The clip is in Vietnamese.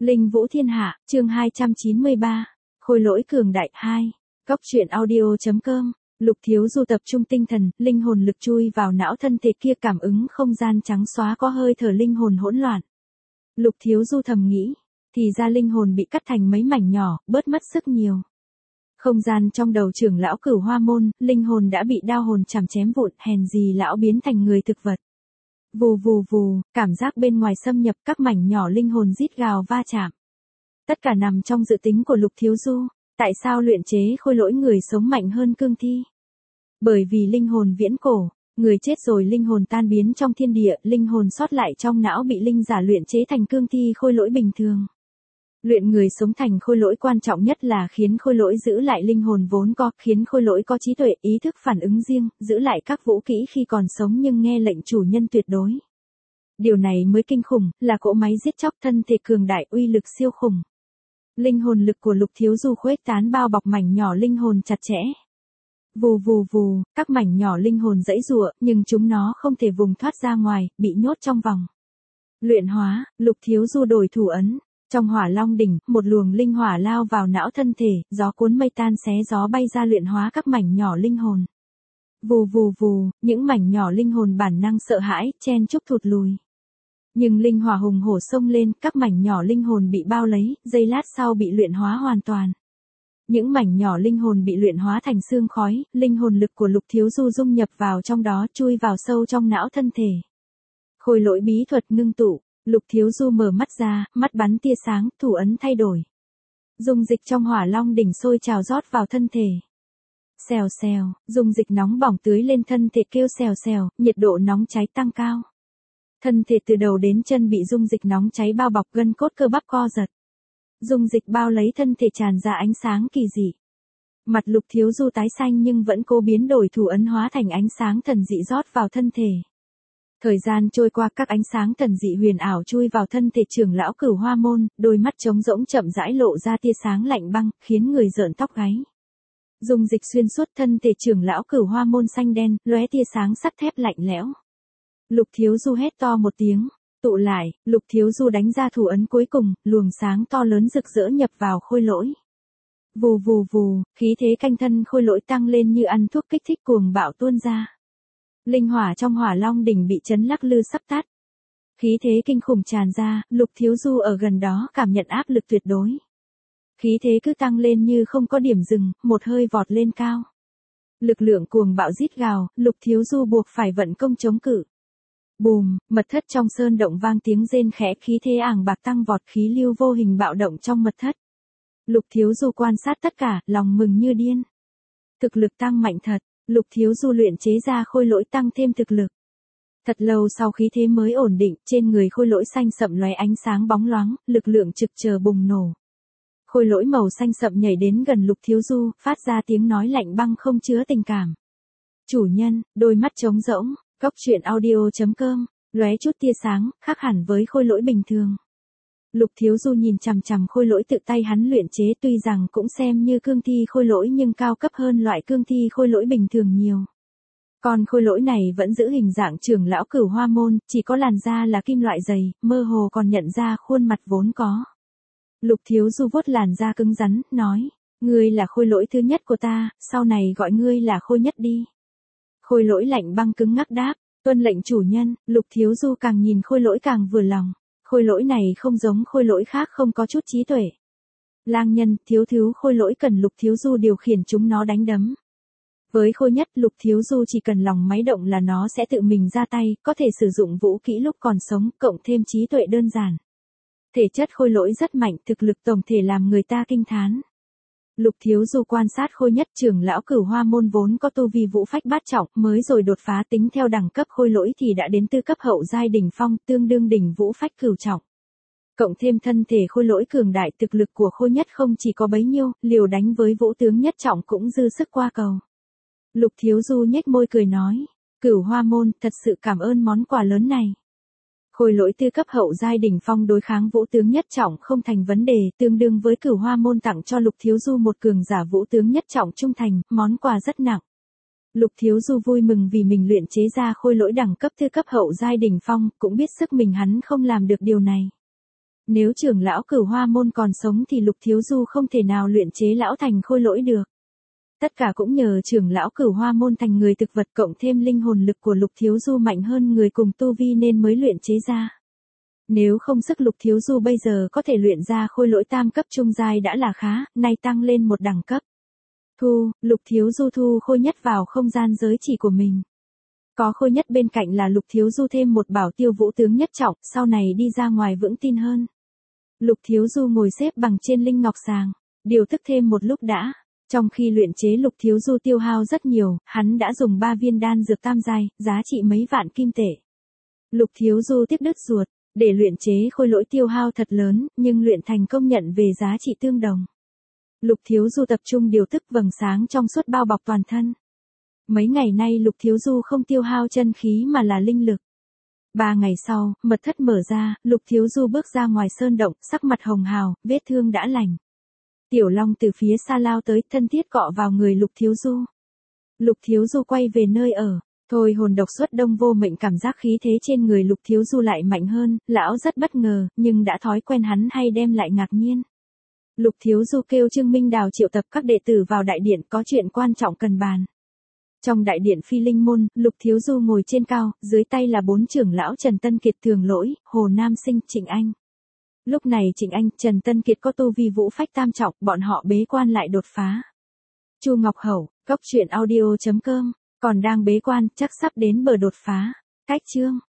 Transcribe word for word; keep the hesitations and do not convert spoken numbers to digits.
Linh Vũ Thiên Hạ, chương hai trăm chín mươi ba, Khôi Lỗi Cường Đại hai, Góc truyện audio.com, Lục Thiếu Du tập trung tinh thần, linh hồn lực chui vào não thân thể kia cảm ứng không gian trắng xóa có hơi thở linh hồn hỗn loạn. Lục Thiếu Du thầm nghĩ, thì ra linh hồn bị cắt thành mấy mảnh nhỏ, bớt mất sức nhiều. Không gian trong đầu trưởng lão Cửu Hoa Môn, linh hồn đã bị đao hồn chảm chém vụn, hèn gì lão biến thành người thực vật. Vù vù vù, cảm giác bên ngoài xâm nhập các mảnh nhỏ linh hồn rít gào va chạm. Tất cả nằm trong dự tính của Lục Thiếu Du, tại sao luyện chế khôi lỗi người sống mạnh hơn cương thi? Bởi vì linh hồn viễn cổ, người chết rồi linh hồn tan biến trong thiên địa, linh hồn sót lại trong não bị linh giả luyện chế thành cương thi khôi lỗi bình thường. Luyện người sống thành khôi lỗi quan trọng nhất là khiến khôi lỗi giữ lại linh hồn vốn có, khiến khôi lỗi có trí tuệ, ý thức phản ứng riêng, giữ lại các vũ kỹ khi còn sống nhưng nghe lệnh chủ nhân tuyệt đối. Điều này mới kinh khủng, là cỗ máy giết chóc thân thể cường đại, uy lực siêu khủng. Linh hồn lực của Lục Thiếu Du khuếch tán bao bọc mảnh nhỏ linh hồn chặt chẽ. Vù vù vù, các mảnh nhỏ linh hồn giãy giụa, nhưng chúng nó không thể vùng thoát ra ngoài, bị nhốt trong vòng. Luyện hóa, Lục Thiếu Du đổi thủ ấn. Trong Hỏa Long đỉnh, một luồng linh hỏa lao vào não thân thể, gió cuốn mây tan xé gió bay ra luyện hóa các mảnh nhỏ linh hồn. Vù vù vù, những mảnh nhỏ linh hồn bản năng sợ hãi, chen chúc thụt lùi. Nhưng linh hỏa hùng hổ xông lên, các mảnh nhỏ linh hồn bị bao lấy, giây lát sau bị luyện hóa hoàn toàn. Những mảnh nhỏ linh hồn bị luyện hóa thành xương khói, linh hồn lực của Lục Thiếu Du dung nhập vào trong đó, chui vào sâu trong não thân thể. Khôi lỗi bí thuật ngưng tụ. Lục Thiếu Du mở mắt ra, mắt bắn tia sáng, thủ ấn thay đổi. Dung dịch trong Hỏa Long đỉnh sôi trào rót vào thân thể. Xèo xèo, dung dịch nóng bỏng tưới lên thân thể kêu xèo xèo, nhiệt độ nóng cháy tăng cao. Thân thể từ đầu đến chân bị dung dịch nóng cháy bao bọc, gân cốt cơ bắp co giật. Dung dịch bao lấy thân thể tràn ra ánh sáng kỳ dị. Mặt Lục Thiếu Du tái xanh nhưng vẫn cố biến đổi thủ ấn hóa thành ánh sáng thần dị rót vào thân thể. Thời gian trôi qua, các ánh sáng thần dị huyền ảo chui vào thân thể trưởng lão Cửu Hoa Môn, đôi mắt trống rỗng chậm rãi lộ ra tia sáng lạnh băng, khiến người rợn tóc gáy. Dung dịch xuyên suốt thân thể trưởng lão Cửu Hoa Môn xanh đen, lóe tia sáng sắt thép lạnh lẽo. Lục Thiếu Du hét to một tiếng, tụ lại, Lục Thiếu Du đánh ra thủ ấn cuối cùng, luồng sáng to lớn rực rỡ nhập vào khôi lỗi. Vù vù vù, khí thế canh thân khôi lỗi tăng lên như ăn thuốc kích thích cuồng bạo tuôn ra. Linh hỏa trong Hỏa Long đỉnh bị chấn lắc lư sắp tắt. Khí thế kinh khủng tràn ra, Lục Thiếu Du ở gần đó cảm nhận áp lực tuyệt đối. Khí thế cứ tăng lên như không có điểm dừng, một hơi vọt lên cao. Lực lượng cuồng bạo rít gào, Lục Thiếu Du buộc phải vận công chống cự. Bùm, mật thất trong sơn động vang tiếng rên khẽ, khí thế àng bạc tăng vọt, khí lưu vô hình bạo động trong mật thất. Lục Thiếu Du quan sát tất cả, lòng mừng như điên. Thực lực tăng mạnh thật. Lục Thiếu Du luyện chế ra khôi lỗi tăng thêm thực lực. Thật lâu sau khí thế mới ổn định, trên người khôi lỗi xanh sậm lóe ánh sáng bóng loáng, lực lượng trực chờ bùng nổ. Khôi lỗi màu xanh sậm nhảy đến gần Lục Thiếu Du, phát ra tiếng nói lạnh băng không chứa tình cảm. Chủ nhân, đôi mắt trống rỗng, Góc truyện audio.com, lóe chút tia sáng, khác hẳn với khôi lỗi bình thường. Lục Thiếu Du nhìn chằm chằm khôi lỗi tự tay hắn luyện chế, tuy rằng cũng xem như cương thi khôi lỗi nhưng cao cấp hơn loại cương thi khôi lỗi bình thường nhiều. Còn khôi lỗi này vẫn giữ hình dạng trưởng lão Cửu Hoa Môn, chỉ có làn da là kim loại dày, mơ hồ còn nhận ra khuôn mặt vốn có. Lục Thiếu Du vuốt làn da cứng rắn, nói, ngươi là khôi lỗi thứ nhất của ta, sau này gọi ngươi là khôi nhất đi. Khôi lỗi lạnh băng cứng ngắc đáp, tuân lệnh chủ nhân. Lục Thiếu Du càng nhìn khôi lỗi càng vừa lòng. Khôi lỗi này không giống khôi lỗi khác, không có chút trí tuệ. Lang nhân, thiếu thiếu khôi lỗi cần Lục Thiếu Du điều khiển chúng nó đánh đấm. Với khôi nhất, Lục Thiếu Du chỉ cần lòng máy động là nó sẽ tự mình ra tay, có thể sử dụng vũ kỹ lúc còn sống, cộng thêm trí tuệ đơn giản. Thể chất khôi lỗi rất mạnh, thực lực tổng thể làm người ta kinh thán. Lục Thiếu Du quan sát khôi nhất, trưởng lão Cửu Hoa Môn vốn có tu vi vũ phách bát trọng, mới rồi đột phá, tính theo đẳng cấp khôi lỗi thì đã đến tư cấp hậu giai đỉnh phong, tương đương đỉnh vũ phách cửu trọng. Cộng thêm thân thể khôi lỗi cường đại, thực lực của khôi nhất không chỉ có bấy nhiêu, liều đánh với vũ tướng nhất trọng cũng dư sức qua cầu. Lục Thiếu Du nhếch môi cười nói, Cửu Hoa Môn, thật sự cảm ơn món quà lớn này. Khôi lỗi tư cấp hậu giai đỉnh phong đối kháng vũ tướng nhất trọng không thành vấn đề, tương đương với Cửu Hoa Môn tặng cho Lục Thiếu Du một cường giả vũ tướng nhất trọng trung thành, món quà rất nặng. Lục Thiếu Du vui mừng vì mình luyện chế ra khôi lỗi đẳng cấp tư cấp hậu giai đỉnh phong, cũng biết sức mình hắn không làm được điều này. Nếu trưởng lão Cửu Hoa môn còn sống thì Lục Thiếu Du không thể nào luyện chế lão thành khôi lỗi được. Tất cả cũng nhờ trưởng lão Cửu Hoa môn thành người thực vật cộng thêm linh hồn lực của Lục Thiếu Du mạnh hơn người cùng tu vi nên mới luyện chế ra. Nếu không sức Lục Thiếu Du bây giờ có thể luyện ra khôi lỗi tam cấp trung giai đã là khá, nay tăng lên một đẳng cấp. Thu, Lục Thiếu Du thu khôi nhất vào không gian giới chỉ của mình. Có khôi nhất bên cạnh là Lục Thiếu Du thêm một bảo tiêu vũ tướng nhất trọng, sau này đi ra ngoài vững tin hơn. Lục Thiếu Du ngồi xếp bằng trên linh ngọc sàng, điều thức thêm một lúc đã. Trong khi luyện chế Lục Thiếu Du tiêu hao rất nhiều, hắn đã dùng ba viên đan dược tam giai, giá trị mấy vạn kim tệ. Lục Thiếu Du tiếc đứt ruột, để luyện chế khôi lỗi tiêu hao thật lớn, nhưng luyện thành công nhận về giá trị tương đồng. Lục Thiếu Du tập trung điều tức vầng sáng trong suốt bao bọc toàn thân. Mấy ngày nay Lục Thiếu Du không tiêu hao chân khí mà là linh lực. Ba ngày sau, mật thất mở ra, Lục Thiếu Du bước ra ngoài sơn động, sắc mặt hồng hào, vết thương đã lành. Tiểu Long từ phía xa lao tới, thân thiết cọ vào người Lục Thiếu Du. Lục Thiếu Du quay về nơi ở, thôi hồn độc xuất đông vô mệnh cảm giác khí thế trên người Lục Thiếu Du lại mạnh hơn, lão rất bất ngờ, nhưng đã thói quen hắn hay đem lại ngạc nhiên. Lục Thiếu Du kêu Trương Minh Đào triệu tập các đệ tử vào đại điện có chuyện quan trọng cần bàn. Trong đại điện Phi Linh môn, Lục Thiếu Du ngồi trên cao, dưới tay là bốn trưởng lão Trần Tân Kiệt, Thường Lỗi, Hồ Nam Sinh, Trịnh Anh. Lúc này Trịnh Anh, Trần Tân Kiệt có tu vi vũ phách tam trọng, bọn họ bế quan lại đột phá. Chu Ngọc Hẩu, góc truyện audio chấm com, còn đang bế quan, chắc sắp đến bờ đột phá. Cách chương